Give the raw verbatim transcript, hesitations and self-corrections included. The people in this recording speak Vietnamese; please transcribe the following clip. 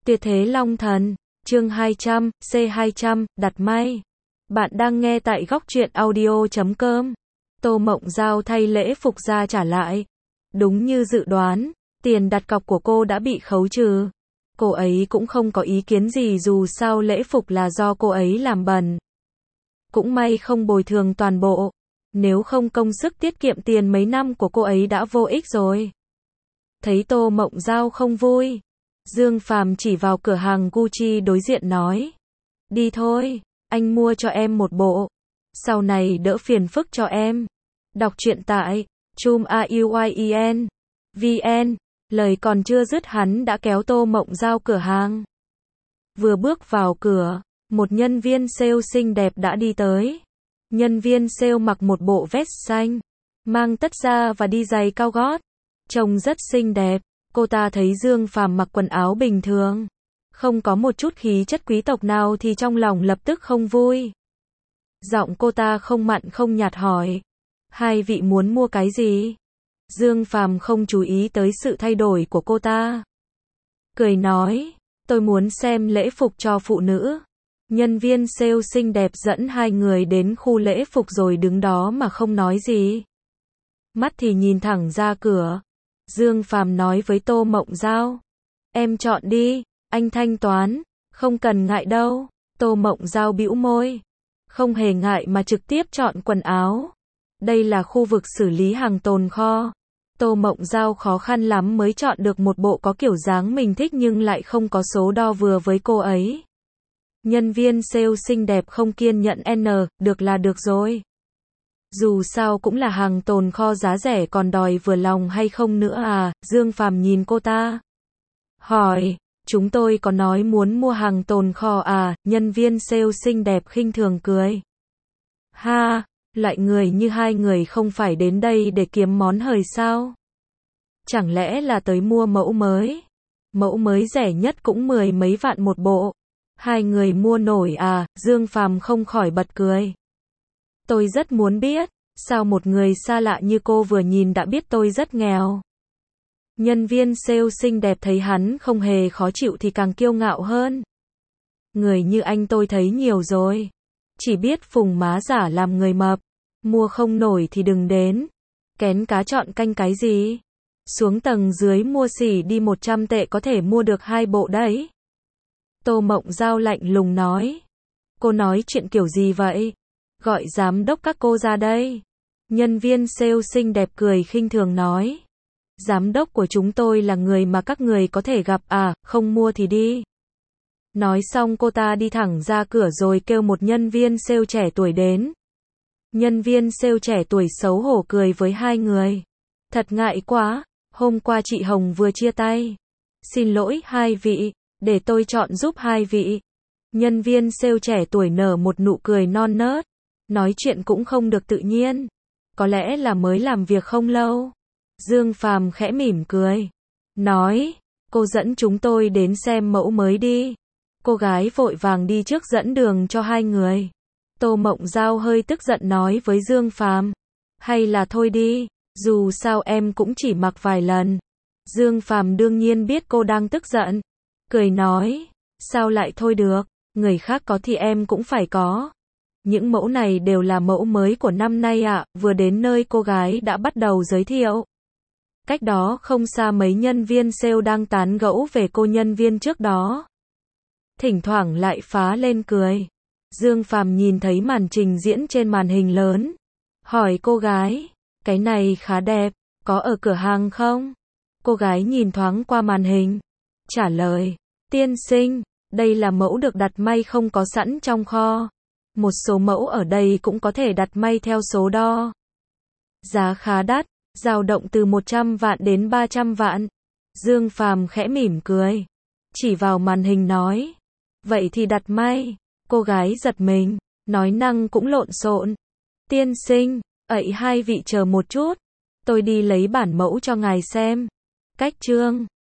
Tuyệt thế Long Thần, chương hai trăm, C hai trăm, đặt may. Bạn đang nghe tại góc truyện audio chấm com. Tô Mộng Giao thay lễ phục ra trả lại. Đúng như dự đoán, tiền đặt cọc của cô đã bị khấu trừ. Cô ấy cũng không có ý kiến gì dù sao lễ phục là do cô ấy làm bẩn. Cũng may không bồi thường toàn bộ. Nếu không công sức tiết kiệm tiền mấy năm của cô ấy đã vô ích rồi. Thấy Tô Mộng Giao không vui, Dương Phàm chỉ vào cửa hàng Gucci đối diện nói. Đi thôi, anh mua cho em một bộ. Sau này đỡ phiền phức cho em. Đọc truyện tại chum auyen vn. Lời còn chưa dứt hắn đã kéo Tô Mộng Giao cửa hàng. Vừa bước vào cửa, một nhân viên sale xinh đẹp đã đi tới. Nhân viên sale mặc một bộ vest xanh, mang tất da và đi giày cao gót. Trông rất xinh đẹp. Cô ta thấy Dương Phàm mặc quần áo bình thường, không có một chút khí chất quý tộc nào thì trong lòng lập tức không vui. Giọng cô ta không mặn không nhạt hỏi. Hai vị muốn mua cái gì? Dương Phàm không chú ý tới sự thay đổi của cô ta. Cười nói, tôi muốn xem lễ phục cho phụ nữ. Nhân viên sale xinh đẹp dẫn hai người đến khu lễ phục rồi đứng đó mà không nói gì. Mắt thì nhìn thẳng ra cửa. Dương Phàm nói với Tô Mộng Giao. Em chọn đi, anh thanh toán, không cần ngại đâu. Tô Mộng Giao bĩu môi. Không hề ngại mà trực tiếp chọn quần áo. Đây là khu vực xử lý hàng tồn kho. Tô Mộng Giao khó khăn lắm mới chọn được một bộ có kiểu dáng mình thích nhưng lại không có số đo vừa với cô ấy. Nhân viên sale xinh đẹp không kiên nhẫn N, được là được rồi. Dù sao cũng là hàng tồn kho giá rẻ còn đòi vừa lòng hay không nữa à, Dương Phàm nhìn cô ta. Hỏi, chúng tôi có nói muốn mua hàng tồn kho à, nhân viên sale xinh đẹp khinh thường cười. Ha, loại người như hai người không phải đến đây để kiếm món hời sao? Chẳng lẽ là tới mua mẫu mới? Mẫu mới rẻ nhất cũng mười mấy vạn một bộ. Hai người mua nổi à, Dương Phàm không khỏi bật cười. Tôi rất muốn biết, sao một người xa lạ như cô vừa nhìn đã biết tôi rất nghèo. Nhân viên sale xinh đẹp thấy hắn không hề khó chịu thì càng kiêu ngạo hơn. Người như anh tôi thấy nhiều rồi. Chỉ biết phùng má giả làm người mập. Mua không nổi thì đừng đến. Kén cá chọn canh cái gì? Xuống tầng dưới mua xỉ đi một trăm tệ có thể mua được hai bộ đấy. Tô Mộng Giao lạnh lùng nói. Cô nói chuyện kiểu gì vậy? Gọi giám đốc các cô ra đây. Nhân viên sale xinh đẹp cười khinh thường nói. Giám đốc của chúng tôi là người mà các người có thể gặp à, không mua thì đi. Nói xong cô ta đi thẳng ra cửa rồi kêu một nhân viên sale trẻ tuổi đến. Nhân viên sale trẻ tuổi xấu hổ cười với hai người. Thật ngại quá, hôm qua chị Hồng vừa chia tay. Xin lỗi hai vị, để tôi chọn giúp hai vị. Nhân viên sale trẻ tuổi nở một nụ cười non nớt. Nói chuyện cũng không được tự nhiên. Có lẽ là mới làm việc không lâu. Dương Phàm khẽ mỉm cười. Nói, cô dẫn chúng tôi đến xem mẫu mới đi. Cô gái vội vàng đi trước dẫn đường cho hai người. Tô Mộng Giao hơi tức giận nói với Dương Phàm. Hay là thôi đi, dù sao em cũng chỉ mặc vài lần. Dương Phàm đương nhiên biết cô đang tức giận. Cười nói, sao lại thôi được, người khác có thì em cũng phải có. Những mẫu này đều là mẫu mới của năm nay ạ, à. Vừa đến nơi cô gái đã bắt đầu giới thiệu. Cách đó không xa mấy nhân viên sale đang tán gẫu về cô nhân viên trước đó. Thỉnh thoảng lại phá lên cười. Dương Phàm nhìn thấy màn trình diễn trên màn hình lớn. Hỏi cô gái, cái này khá đẹp, có ở cửa hàng không? Cô gái nhìn thoáng qua màn hình. Trả lời, tiên sinh, đây là mẫu được đặt may không có sẵn trong kho. Một số mẫu ở đây cũng có thể đặt may theo số đo. Giá khá đắt, dao động từ một trăm vạn đến ba trăm vạn. Dương Phàm khẽ mỉm cười. Chỉ vào màn hình nói. Vậy thì đặt may. Cô gái giật mình, nói năng cũng lộn xộn. Tiên sinh, ậy hai vị chờ một chút. Tôi đi lấy bản mẫu cho ngài xem. Cách chương